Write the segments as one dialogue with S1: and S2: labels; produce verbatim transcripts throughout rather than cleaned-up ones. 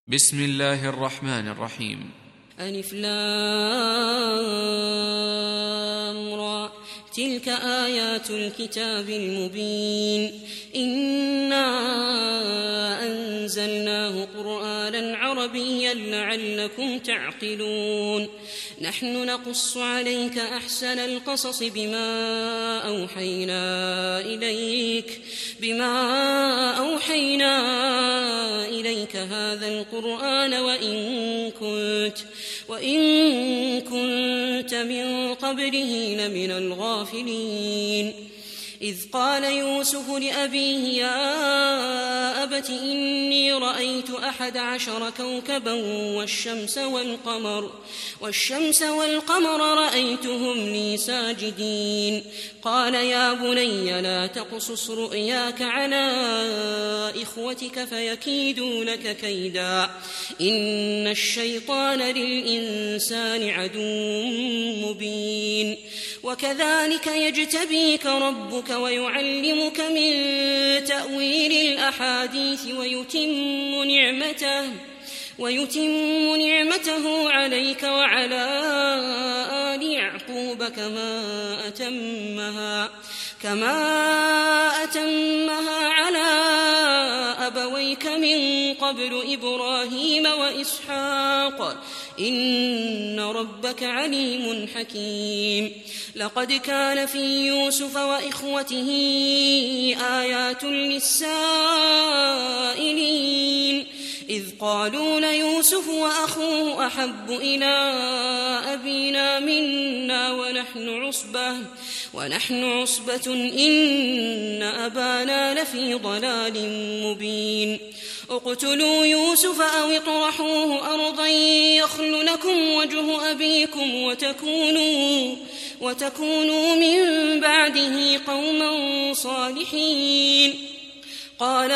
S1: بسم الله الرحمن الرحيم.
S2: ألف لام را تلك آيات الكتاب المبين إنا أنزلناه قرآنا عربيا لعلكم تعقلون نحن نقص عليك أحسن القصص بما أوحينا إليك بما أوحينا إليك هذا القرآن وإن كنت وإن كنت من قبله لمن الغافلين إذ قال يوسف لأبيه يا أبت إني رأيت أحد عشر كوكبا والشمس والقمر والشمس والقمر رأيتهم لي ساجدين قال يا بني لا تقصص رؤياك على إخوتك فيكيدوا لك كيدا إن الشيطان للإنسان عدو مبين وكذلك يجتبيك ربك ويعلمك من تأويل الأحاديث ويتم نعمته ويتم نعمته عليك وعلى آل يعقوب كما أتمها كما أتمها على أبويك من قبل إبراهيم وإسحاق إن ربك عليم حكيم لقد كان في يوسف وإخوته آيات للسائلين إذ قالوا ليوسف وأخوه أحب إلى أبينا منا ونحن عصبة ونحن عصبة إن أبانا لفي ضلال مبين اقتلوا يوسف أو اطرحوه أرضا يخل لكم وجه أبيكم وتكونوا وتكونوا من بعده قوما صالحين قال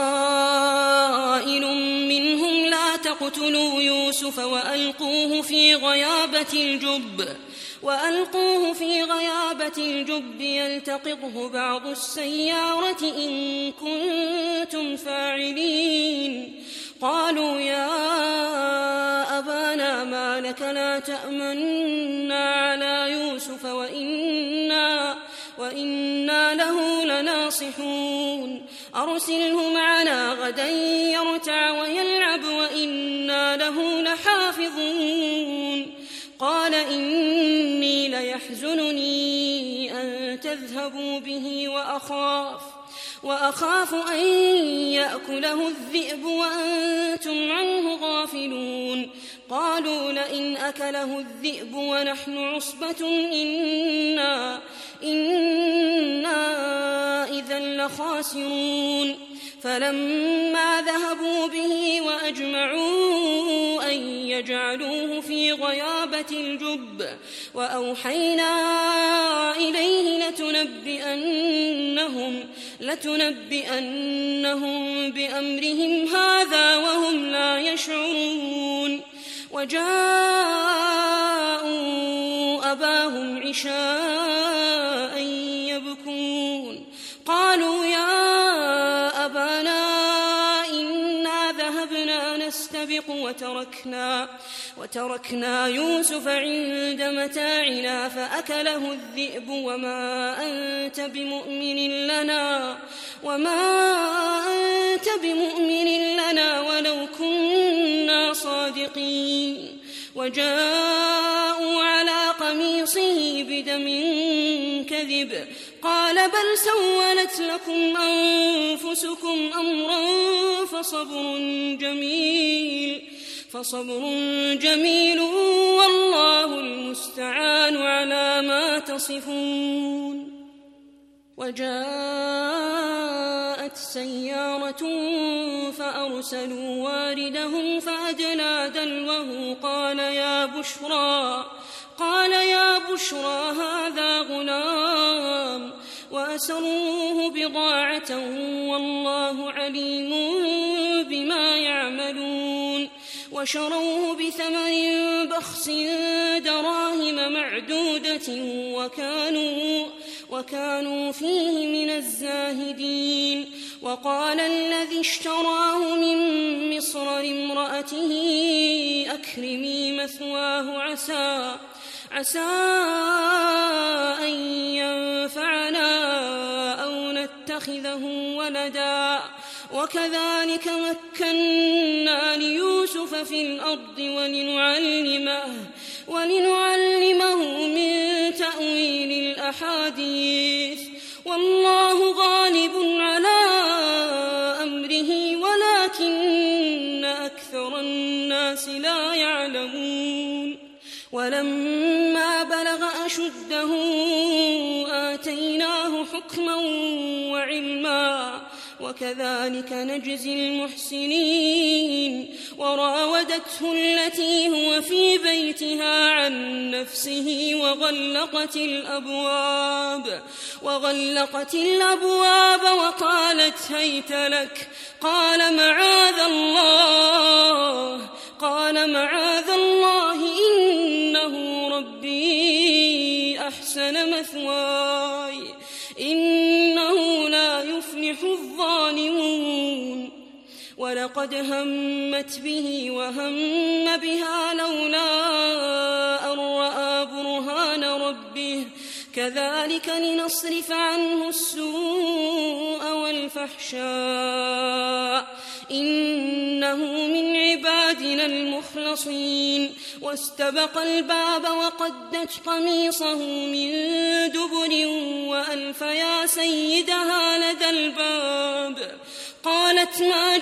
S2: قائل منهم لا تقتلوا يوسف وألقوه في غيابة الجب وألقوه في غيابة الجب يلتقطه بعض السيارة إن كنتم فاعلين قالوا يا أبانا ما لك لا تأمنا على يوسف وإنا, وإنا له لناصحون أرسله معنا غدا يرتع ويلعب وإنا له لحافظون قال إني ليحزنني أن تذهبوا به وأخاف وأخاف أن يأكله الذئب وأنتم عنه غافلون قالوا لئن أكله الذئب ونحن عصبة إنا, إنا إذا لخاسرون فلما ذهبوا به وأجمعوا أن يجعلوه في غيابة الجب وأوحينا إليه لتنبئنهم, لتنبئنهم بأمرهم هذا وهم لا يشعرون وجاءوا أباهم عشاء يبكون قالوا يا أبانا إنا ذهبنا نستبق وتركنا, وتركنا يوسف عند متاعنا فأكله الذئب وما أنت بمؤمن لنا وما أنت بمؤمن لنا ولو كنا صادقين وجاءوا على قميصه بدم كذب قال بل سولت لكم أنفسكم أمرا فصبر جميل فصبر جميل والله المستعان على ما تصفون وجاءت سيارة فأرسلوا واردهم فأدلى دلوه قال يا بشرى قال يا بشرى هذا غلام وأسروه بضاعة والله عليم بما يعملون وشروه بثمن بخس دراهم معدودة وكانوا وكانوا فيه من الزاهدين. وقال الذي اشتراه من مصر لامرأته امرأته أكرمي مثواه عسى عسى أن ينفعنا أو نتخذه ولدا وكذلك مكنا ليوسف في الأرض ولنعلمه, ولنعلمه من تأويل الأحاديث والله غالب على أمره ولكن أكثر الناس لا يعلمون. ولما بلغ أشده آتيناه حكما وعلما وكذلك نجزي المحسنين. وراودته التي هو في بيتها عن نفسه وغلقت الأبواب وغلقت الأبواب وقالت هيت لك قال معاذ الله قال معاذ الله إنه ربي أحسن مثواي إنه لا يفلح الظالمون. ولقد همت به وهم بها لولا أن رأى برهان ربه كذلك لنصرف عنه السوء والفحشاء إنه من عبادنا المخلصين. واستبق الباب وقدت قميصه من دبر وألف يا سيدها لدى الباب قالت ما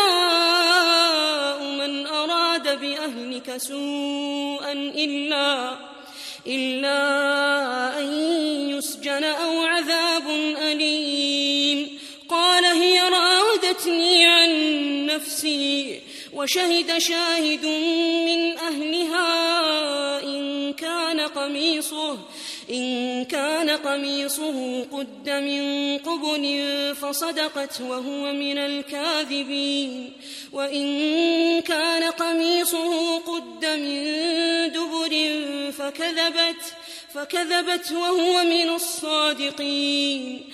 S2: جزاء من أراد بأهلك سوءا إلا, إلا أن يسجن أو عذاب أليم. قال هي راودتني عن نفسي وشهد شاهد من أهلها إن كان قميصه إن كان قميصه قد من قبل فصدقت وهو من الكاذبين وإن كان قميصه قد من دبر فكذبت فكذبت وهو من الصادقين.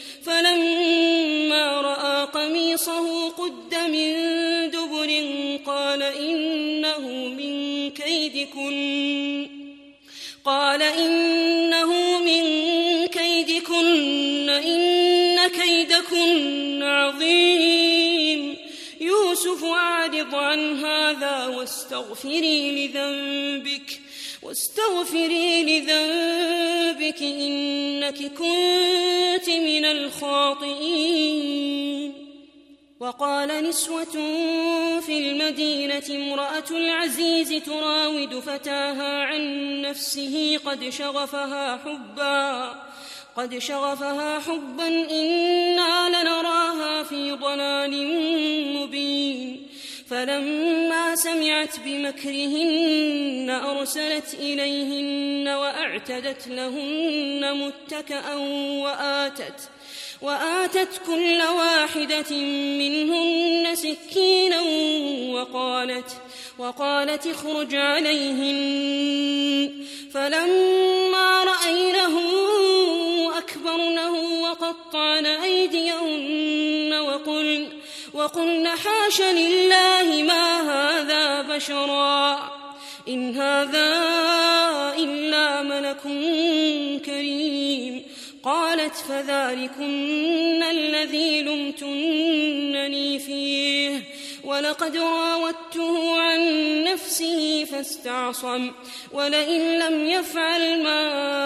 S2: فلما رأى قميصه قد من دبر قال إنه من كيدكن قال إنه من كيدكن إن كيدكن عظيم. يوسف أعرض عن هذا واستغفري لذنبك واستغفري لذنبك إنك كنت من الخاطئين. وقال نسوة في المدينة امرأة العزيز تراود فتاها عن نفسه قد شغفها حبا قد شغفها حبا إنا لنراها في ضلال مبين. فلما سمعت بمكرهن أرسلت إليهن وأعتدت لهن متكأ وآتت وآتت كل واحدة منهن سكينا وقالت وقالت اخرج عليهن. فلما رأينه أكبرنه وقطعن أيديهن وقلن وقلن حاش لله ما هذا بشرا إن هذا إلا ملك كريم. قالت فذلكن الذي لمتنني فيه ولقد راودته عن نفسه فاستعصم ولئن لم يفعل ما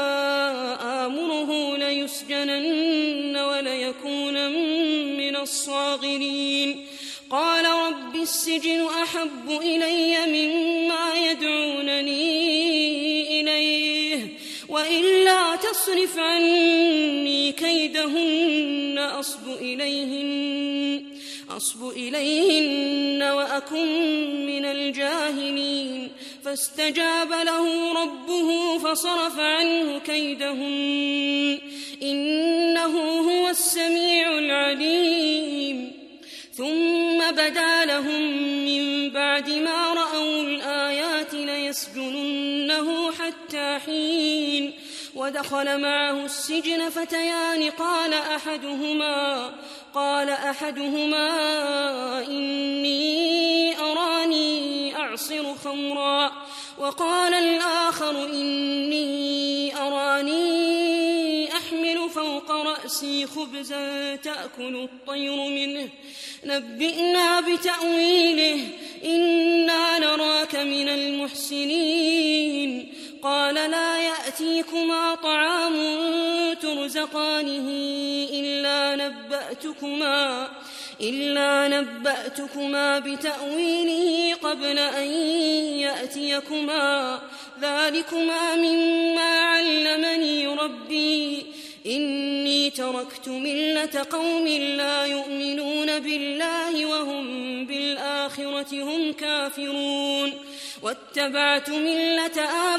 S2: آمره ليسجنن وليكون من الصاغرين. قال رب السجن أحب إلي مما يدعونني إليه وإلا تصرف عني كيدهن أصب إليهن أصب إليهن وأكن من الجاهلين. فاستجاب له ربه فصرف عنه كيدهن إنه هو السميع العليم. ثم بدا لهم من بعد ما رأوا الآيات ليسجننه حتى حين. ودخل معه السجن فتيان قال أحدهما قال أحدهما إني أراني يعصر خمرا وقال الآخر إني أراني أحمل فوق رأسي خبزا تأكل الطير منه نبئنا بتأويله إنا نراك من المحسنين قال لا يأتيكما طعام ترزقانه إلا نبأتكما إلا نبأتكما بتأويله قبل أن يأتيكما ذلكما مما علمني ربي إني تركت ملة قوم لا يؤمنون بالله وهم بالآخرة هم كافرون واتبعت ملة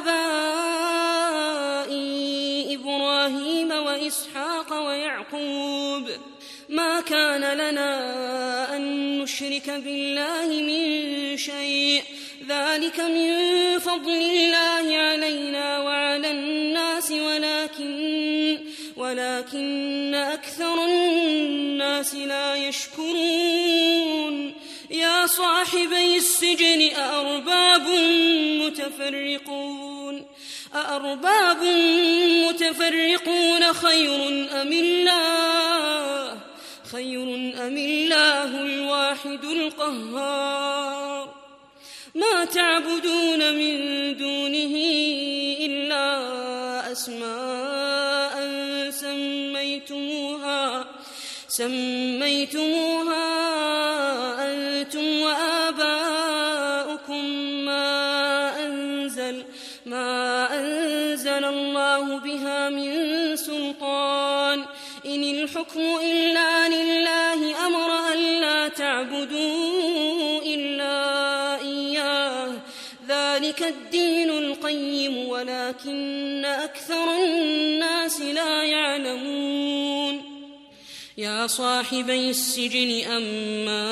S2: آبائي إبراهيم وإسحاق ويعقوب ما كان لنا أن نشرك بالله من شيء ذلك من فضل الله علينا وعلى الناس ولكن ولكن أكثر الناس لا يشكرون يا صاحبي السجن أأرباب متفرقون أأرباب متفرقون خير أم الله خير أم الله الواحد القهار ما تعبدون من دونه إلا أسماء سميتموها سميتموها أنتم وآباؤكم ما أنزل ما أنزل الله بها من سلطان إن الحكم إلا لله أمر ألا تعبدوا إلا إياه ذلك الدين القيم ولكن أكثر الناس لا يعلمون يا صاحبي السجن أما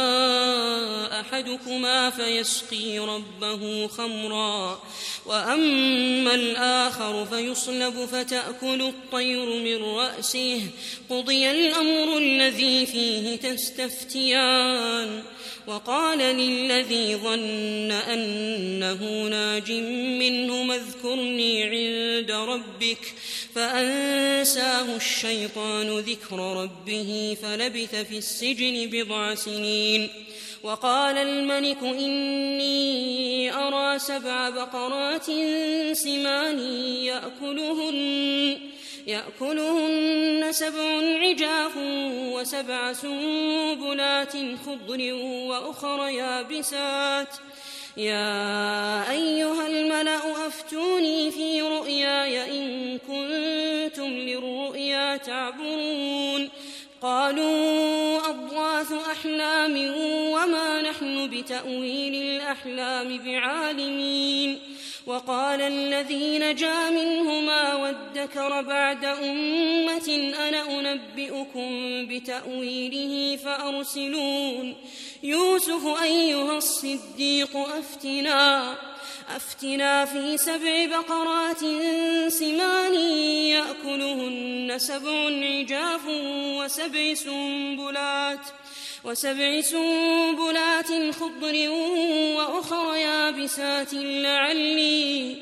S2: أحدكما فيسقي ربه خمرا وأما الآخر فيصلب فتأكل الطير من رأسه قضي الأمر الذي فيه تستفتيان وقال للذي ظن أنه ناج منه اذكرني عند ربك فأنساه الشيطان ذكر ربه فلبث في السجن بضع سنين وقال الملك إني أرى سبع بقرات سمان يأكلهن يأكلهن سبع عجاف وسبع سنبلات خضر وأخر يابسات يا أيها الملأ أفتوني في رؤياي إن كنتم للرؤيا تعبرون قالوا أضغاث أحلام وما نحن بتأويل الأحلام بعالمين وقال الذي نجا منهما وادكر بعد أمة أنا أنبئكم بتأويله فأرسلون يوسف أيها الصديق أفتنا أفتنا في سبع بقرات سمان يأكلهن سبع عجاف وسبع سنبلات وسبع سنبلات خضر وأخر يابسات لعلي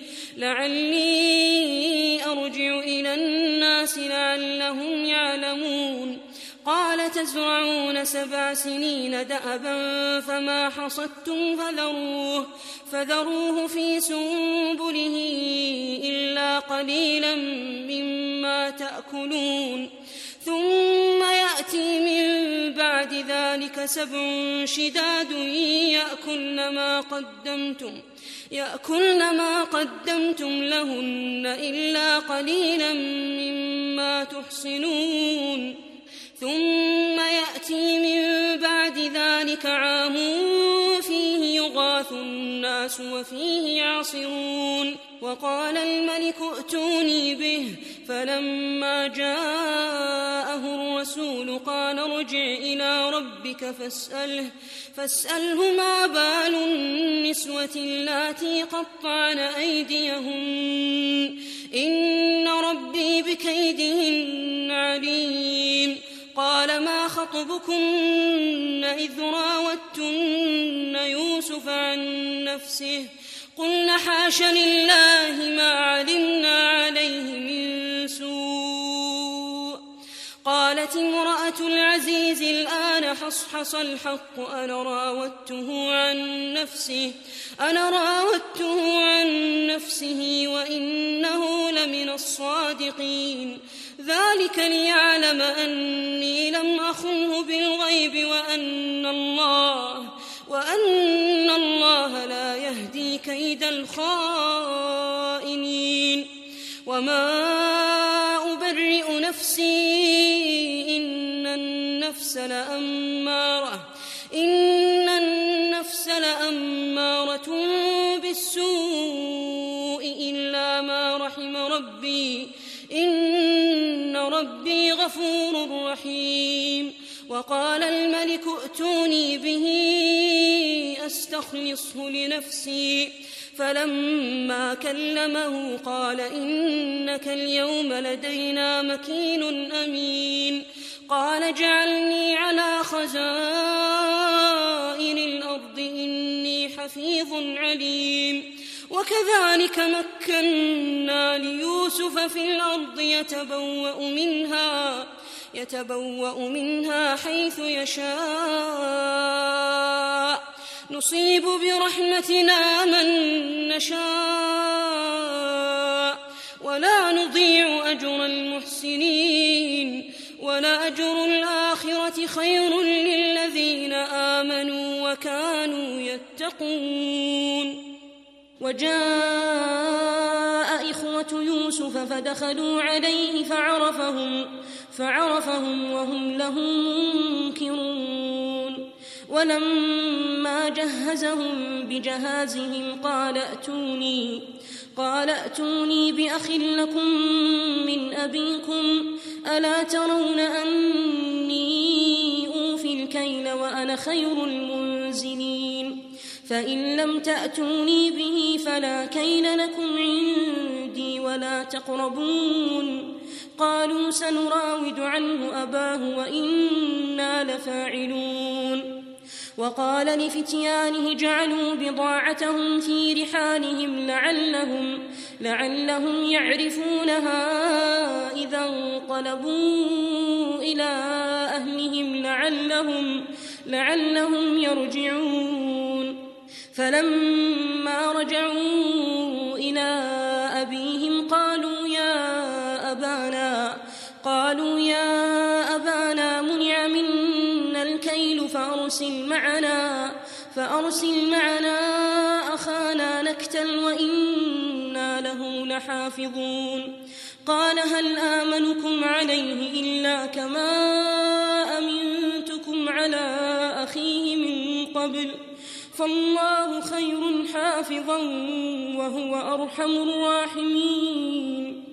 S2: لعلي أرجع إلى الناس لعلهم يعلمون قال تزرعون سبع سنين دأبا فما حصدتم فذروه فذروه في سنبله إلا قليلا مما تأكلون ثم يأتي من بعد ذلك سبع شداد يأكلن ما قدمتم يأكلن ما قدمتم لهن إلا قليلا مما تحصنون ثم يأتي من بعد ذلك عام فيه يغاث الناس وفيه يعصرون وقال الملك ائتوني به فلما جاءه الرسول قال ارجع إلى ربك فاسأله, فاسأله ما بال النسوة اللاتي قطعن أيديهن إن ربي بكيدهن عليم قال قال ما خطبكن إذ راوتن يوسف عن نفسه قلنا حاش لله ما علمنا عليه من سوء قالت امرأة العزيز الآن حصحص الحق أنا راودته عن نفسه أنا راودته عن نفسه وإنه لمن الصادقين ذلك ليعلم أني لم أخنه بالغيب وأن الله وأن الله لا يهدي كيد الخائنين وما أبرئ نفسي إن النفس لأمارة إن النفس لأمارة بالسوء إلا ما رحم ربي إن ربي غفور رحيم وقال الملك ائتوني به أستخلصه لنفسي فلما كلمه قال إنك اليوم لدينا مكين أمين قال جعلني على خزائن الأرض إني حفيظ عليم وكذلك مكنا ليوسف في الأرض يتبوأ منها يتبوأ منها حيث يشاء نصيب برحمتنا من نشاء ولا نضيع أجر المحسنين ولأجر الآخرة خير للذين آمنوا وكانوا يتقون وجاء إخوة يوسف فدخلوا عليه فعرفهم فعرفهم وهم له منكرون ولما جهزهم بجهازهم قال ائتوني قال ائتوني بأخ لكم من أبيكم ألا ترون أني أوفي الكيل وأنا خير المنزلين فإن لم تأتوني به فلا كيل لكم عندي ولا تقربون قالوا سنراود عنه أباه وإنا لفاعلون وقال لفتيانه جعلوا بضاعتهم في رحالهم لعلهم, لعلهم يعرفونها إذا انقلبوا إلى أهلهم لعلهم, لعلهم يرجعون فلما رجعوا إلى أبيهم قالوا يا أبانا قالوا يا أبانا منع منا الكيل فأرسل معنا فأرسل معنا أخانا نكتل وإنا له لحافظون قال هل آمنكم عليه إلا كما أمنتكم على أخيه من قبل فالله خير حافظا وهو أرحم الراحمين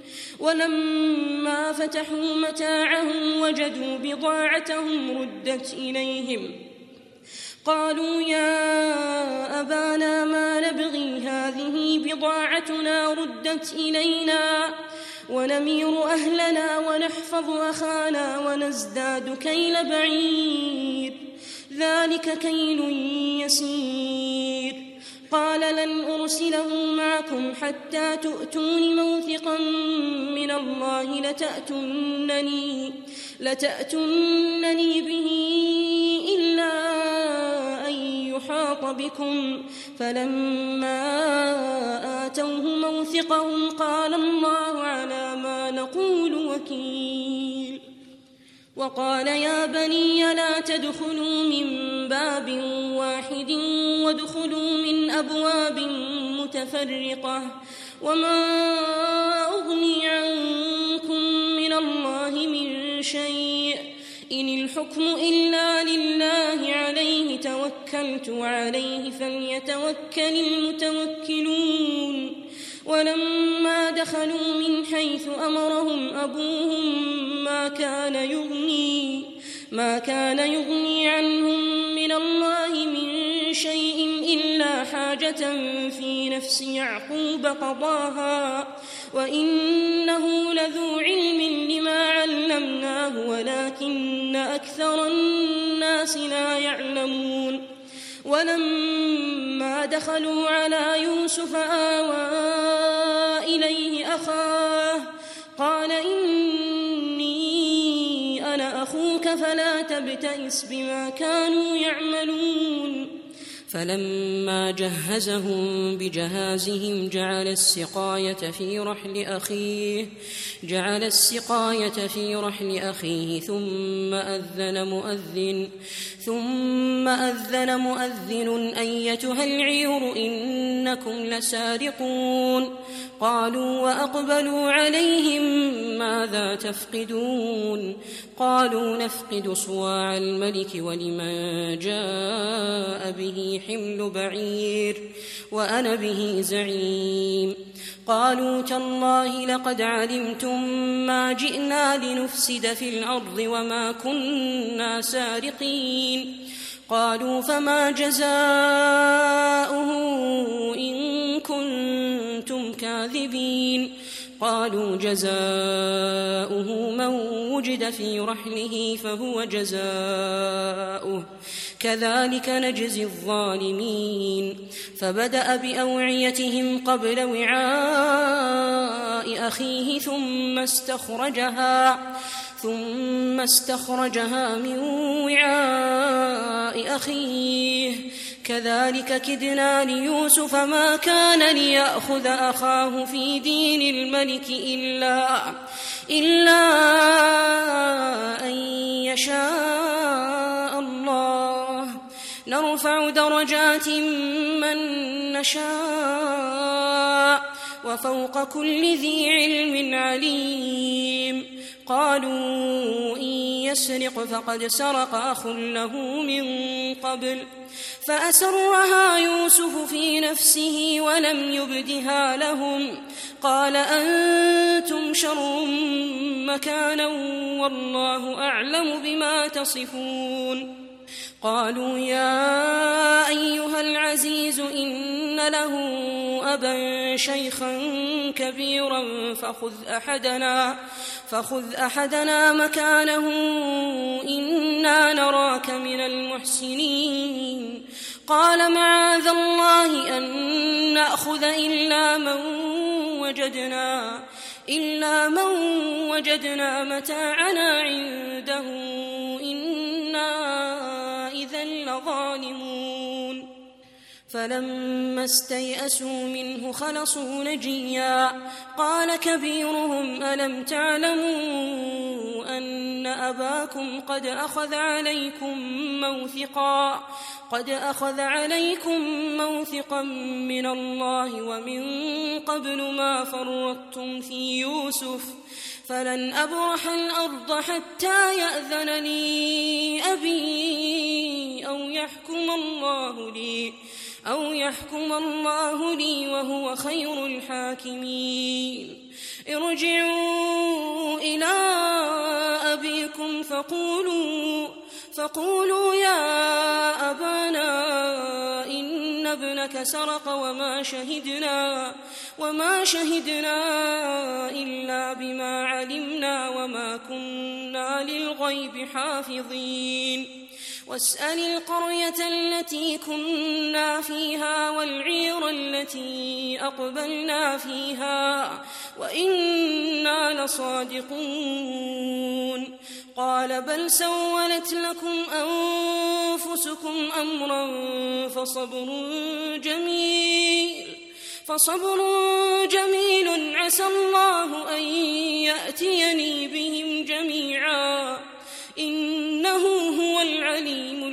S2: ولما فتحوا متاعهم وجدوا بضاعتهم ردت إليهم قالوا يا أبانا ما نبغي هذه بضاعتنا ردت إلينا ونمير أهلنا ونحفظ أخانا ونزداد كيل بعير ذلك كيل يسير قال لن أرسله معكم حتى تؤتون موثقا من الله لتأتونني, لتأتونني به إلا أن يحاط بكم فلما آتوه موثقهم قال الله على ما نقول وكيل وقال يا بني لا تدخلوا من باب واحد وادخلوا من أبواب متفرقة وما أغني عنكم من الله من شيء إن الحكم إلا لله عليه توكلت وعليه فليتوكل المتوكلون ولما دخلوا من حيث أمرهم أبوهم ما كان يغني ما كان يغني عنهم من الله من شيء إلا حاجة في نفس يعقوب قضاها وإنه لذو علم لما علمناه ولكن أكثر الناس لا يعلمون ولما دخلوا على يوسف آوى إليه أخاه قال إني أنا أخوك فلا تبتئس بما كانوا يعملون
S3: فلما جهزهم بجهازهم جعل السقاية في رحل أخيه جعل السقاية في رحل أخيه ثم أذن مؤذن ثم أذن مؤذن أيتها العير إنكم لسارقون قالوا وأقبلوا عليهم ماذا تفقدون قالوا نفقد صواع الملك ولمن جاء به حمل بعير وأنا به زعيم قالوا تالله لقد علمتم ما جئنا لنفسد في الأرض وما كنا سارقين قالوا فما جزاؤه إن كنتم كاذبين قالوا جزاؤه من وجد في رحله فهو جزاؤه كذلك نجزي الظالمين فبدأ بأوعيتهم قبل وعاء أخيه ثم استخرجها ثم استخرجها من وعاء أخيه كذلك كدنا ليوسف ما كان ليأخذ أخاه في دين الملك إلا إلا أن يشاء الله نرفع درجات من نشاء وفوق كل ذي علم عليم قالوا إن يسرق فقد سرق أخ له من قبل فأسرها يوسف في نفسه ولم يبدها لهم قال أنتم شر مكانا والله أعلم بما تصفون قالوا يا أيها العزيز إن له أبا شيخا كبيرا فخذ أحدنا فخذ أحدنا مكانه إنا نراك من المحسنين قال معاذ الله أن نأخذ إلا من وجدنا إلا من وجدنا متاعنا عنده إنا إذا لظالمون فلما استيئسوا منه خلصوا نجيا قال كبيرهم ألم تعلموا أن أباكم قد أخذ عليكم موثقا قد أخذ عليكم موثقا من الله ومن قبل ما فرطتم في يوسف فلن أبرح الأرض حتى يأذن لي أبي أو يحكم الله لي أو يحكم الله لي وهو خير الحاكمين ارجعوا إلى أبيكم فقولوا فقولوا يا أبانا إن ابنك سرق وما شهدنا وما شهدنا إلا بما علمنا وما كنا للغيب حافظين واسأل القرية التي كنا فيها والعير التي أقبلنا فيها وإنا لصادقون قال بل سولت لكم أنفسكم أمرا فصبر جميل فصبر جميل عسى الله أن يأتيني بهم جميعا إنه هو العليم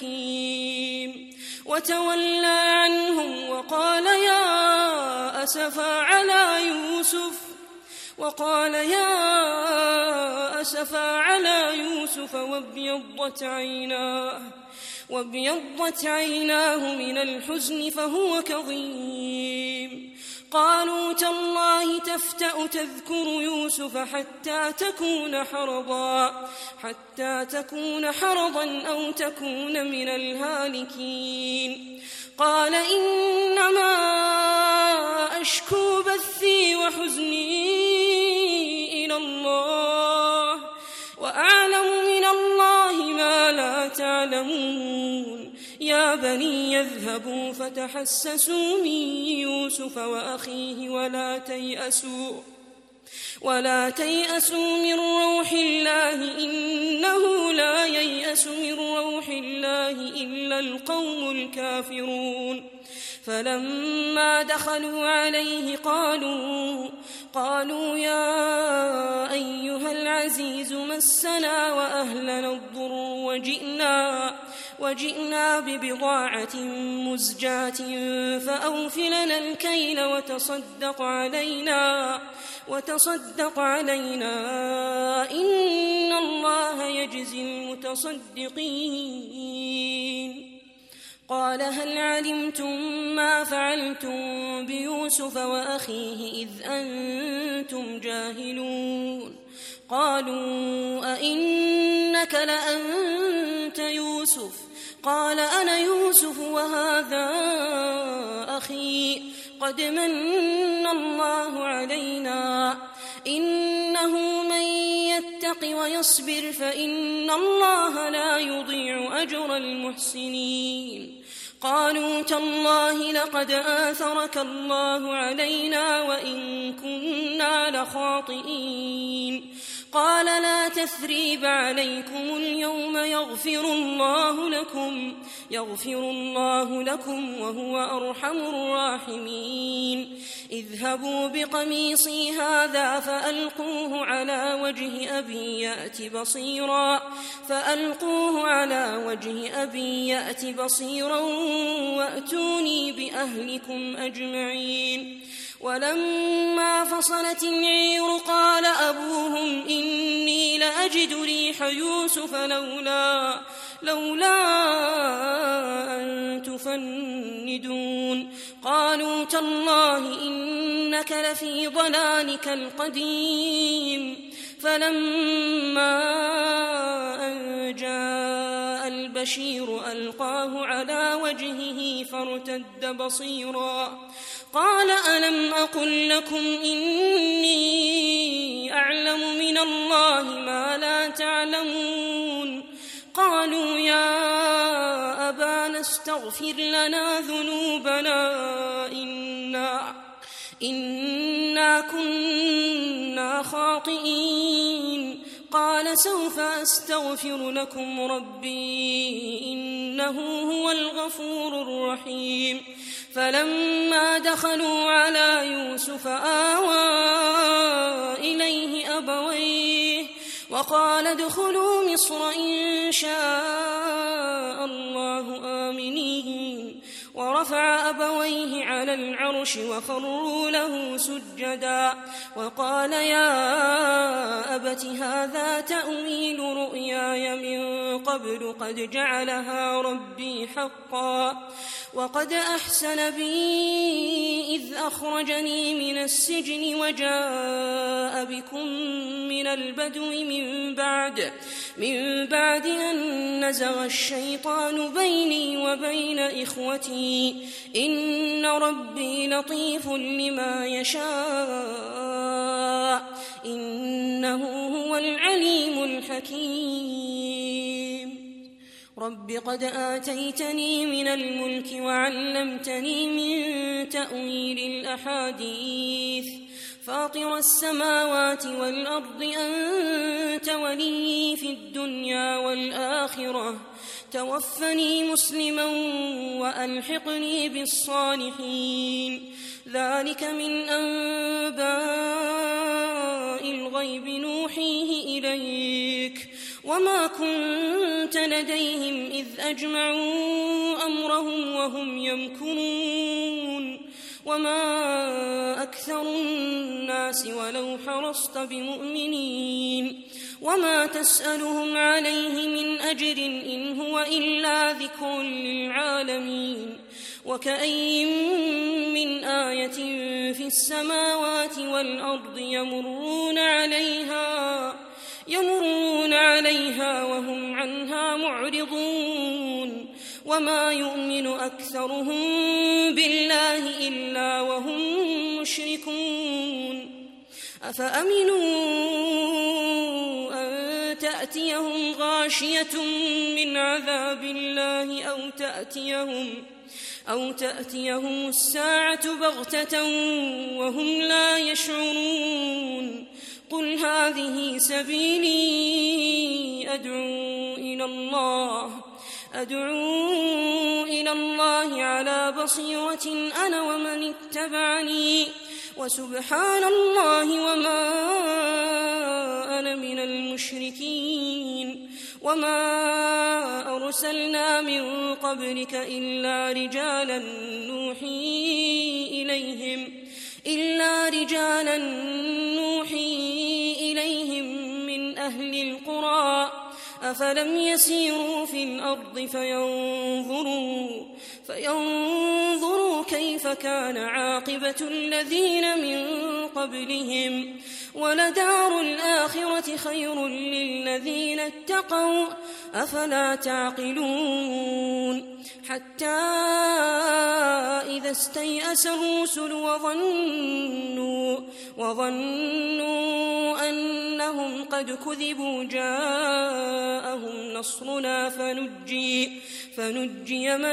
S3: الحكيم وتولى عنهم وقال يا أسفا على يوسف وقال يا أسفا على يوسف وابيضت عيناه وابيضت عيناه من الحزن فهو كظيم قالوا تالله تفتأ تذكر يوسف حتى تكون حرضا حتى تكون حرضا أو تكون من الهالكين قال إن وأشكو بثي وحزني إلى الله وأعلم من الله ما لا تعلمون يا بني يذهبوا فتحسسوا من يوسف وأخيه ولا تيأسوا ولا تيأسوا من روح الله إنه لا ييأس من روح الله إلا القوم الكافرون فلما دخلوا عليه قالوا قالوا يا أيها العزيز مسنا وأهلنا الضر وجئنا وجئنا ببضاعة مزجاة فأوف لنا الكيل وتصدق علينا وتصدق علينا إن الله يجزي المتصدقين قال هل علمتم ما فعلتم بيوسف وأخيه إذ أنتم جاهلون قالوا أئنك لأنت يوسف قال أنا يوسف وهذا أخي قد من الله علينا إنه من يتق ويصبر فإن الله لا يضيع أجر المحسنين قالوا تالله لقد آثرك الله علينا وإن كنا لخاطئين قال لا تثريب عليكم اليوم يغفر الله لكم يغفر الله لكم وهو أرحم الراحمين اذهبوا بقميصي هذا فألقوه على وجه أبي يأت بصيرا فألقوه على وجه أبي يأت بصيرا وأتوني بأهلكم أجمعين ولما فصلت العير قال أبوهم إني لأجد ريح يوسف لولا لولا أن تفندون قالوا تالله إنك لفي ضلالك القديم فلما أن جاء البشير ألقاه على وجهه فارتد بصيرا قال ألم أقل لكم إني أعلم من الله ما لا تعلمون قالوا يا أبانا استغفر لنا ذنوبنا إنا, إنا كنا خاطئين قال سوف أستغفر لكم ربي إنه هو الغفور الرحيم فلما دخلوا على يوسف آوى إليه أبويه وقال ادخلوا مصر إن شاء الله آمنين ورفع أبويه على العرش وخروا له سجدا وقال يا أبت هذا تأويل رؤياي من قبل قد جعلها ربي حقا وقد أحسن بي إذ أخرجني من السجن وجاء بكم من البدو من بعد من بعد أن نزغ الشيطان بيني وبين إخوتي إن ربي لطيف لما يشاء إنه هو العليم الحكيم رب قد آتيتني من الملك وعلمتني من تأويل الأحاديث فاطر السماوات والأرض أنت ولي في الدنيا والآخرة توفني مسلما وألحقني بالصالحين ذلك من أنباء الغيب نوحيه إليك وما كنت لديهم إذ أجمعوا أمرهم وهم يمكرون وما أكثر الناس ولو حرصت بمؤمنين وما تسألهم عليه من أجر إن هو إلا ذكر للعالمين وكأي من آية في السماوات والأرض يمرون عليها يمرون عليها وهم عنها معرضون وما يؤمن أكثرهم بالله إلا وهم المشركون أفأمنوا أن تأتيهم غاشية من عذاب الله أو تأتيهم أو تأتيهم الساعة بغتة وهم لا يشعرون قل هذه سبيلي أدعو إلى الله أدعو إلى الله على بصيرة أنا ومن اتبعني وسبحان الله وما أنا من المشركين وما أرسلنا من قبلك إلا رجالا نوحي إليهم إلا رجالا نوحي إليهم من أهل القرى أفلم يسيروا في الأرض فينظروا فينظروا كيف كان عاقبة الذين من قبلهم ولدار الآخرة خير للذين اتقوا أفلا تعقلون حتى إذا استيأس الرسل وظنوا وظنوا أنهم قد كذبوا جاءهم نصرنا فنجي فنجي من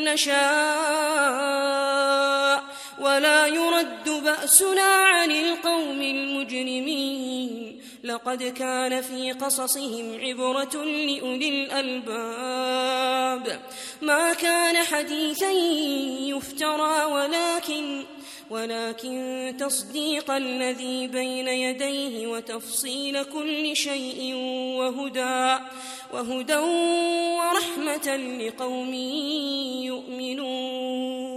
S3: نشاء ولا يرد بأسنا عن القوم المجرمين لقد كان في قصصهم عبرة لأولي الألباب ما كان حديثا يفترى ولكن ولكن تصديق الذي بين يديه وتفصيل كل شيء وهدى وهدى ورحمة لقوم يؤمنون.